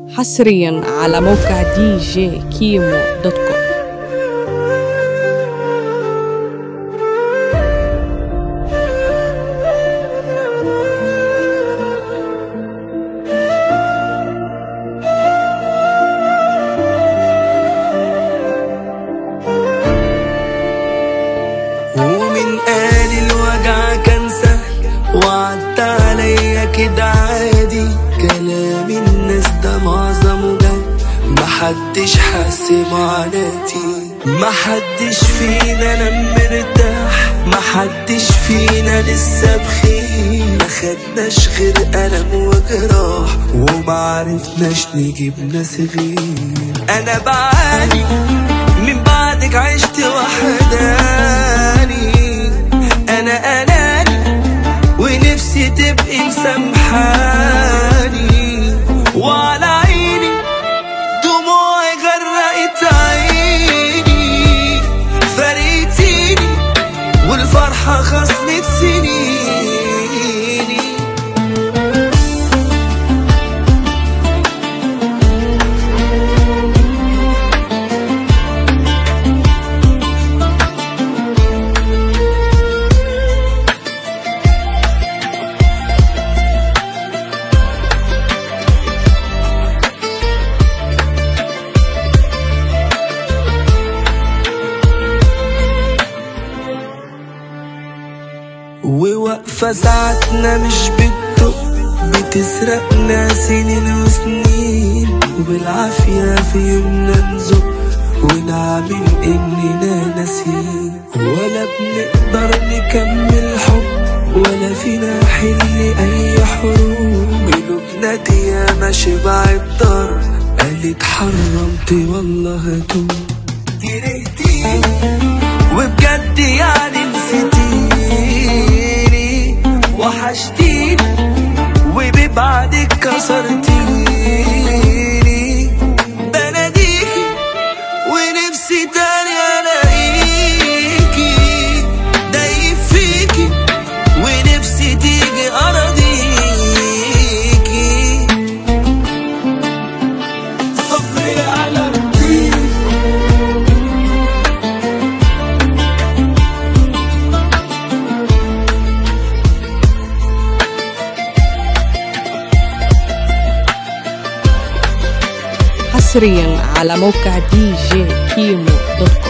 حصريا على موقع djkimo.com. ومن قال الوجع كان سهل وعدت عليا كده عادي، كلام الناس ده معظمه جد، محدش حس معاناتي، محدش فينا نام مرتاح، محدش فينا لسه بخير، مخدناش غير ألم وجراح ومعرفناش نجيب ناس غير. أنا بعاني من بعدك، عشت وحداني، أنا أناني ونفسي تبقي مسامحاني، وعلى عيني دموعي غرقت عيني، فرقتيني والفرحة خصمت سنيني. ووقفة ساعتنا مش بتدق، بتسرقنا سنين وسنين، وبالعافية في يومنا نزق ونعمل اننا ناسين، ولا بنقدر نكمل حب ولا فينا حل اي حروب، قلوبنا دي ياما شبعت ضرب، قالت حرمت والله هتوب، كرهتيني وبجد يعني نسيتيني، وحشتيني وببعدك كسرتيني، بناديكي ونفسي تاني الاقيكي، دايب فيكي ونفسي تيجي اراضيكي، صبري على الطير حصريا على موقع djkimo.com.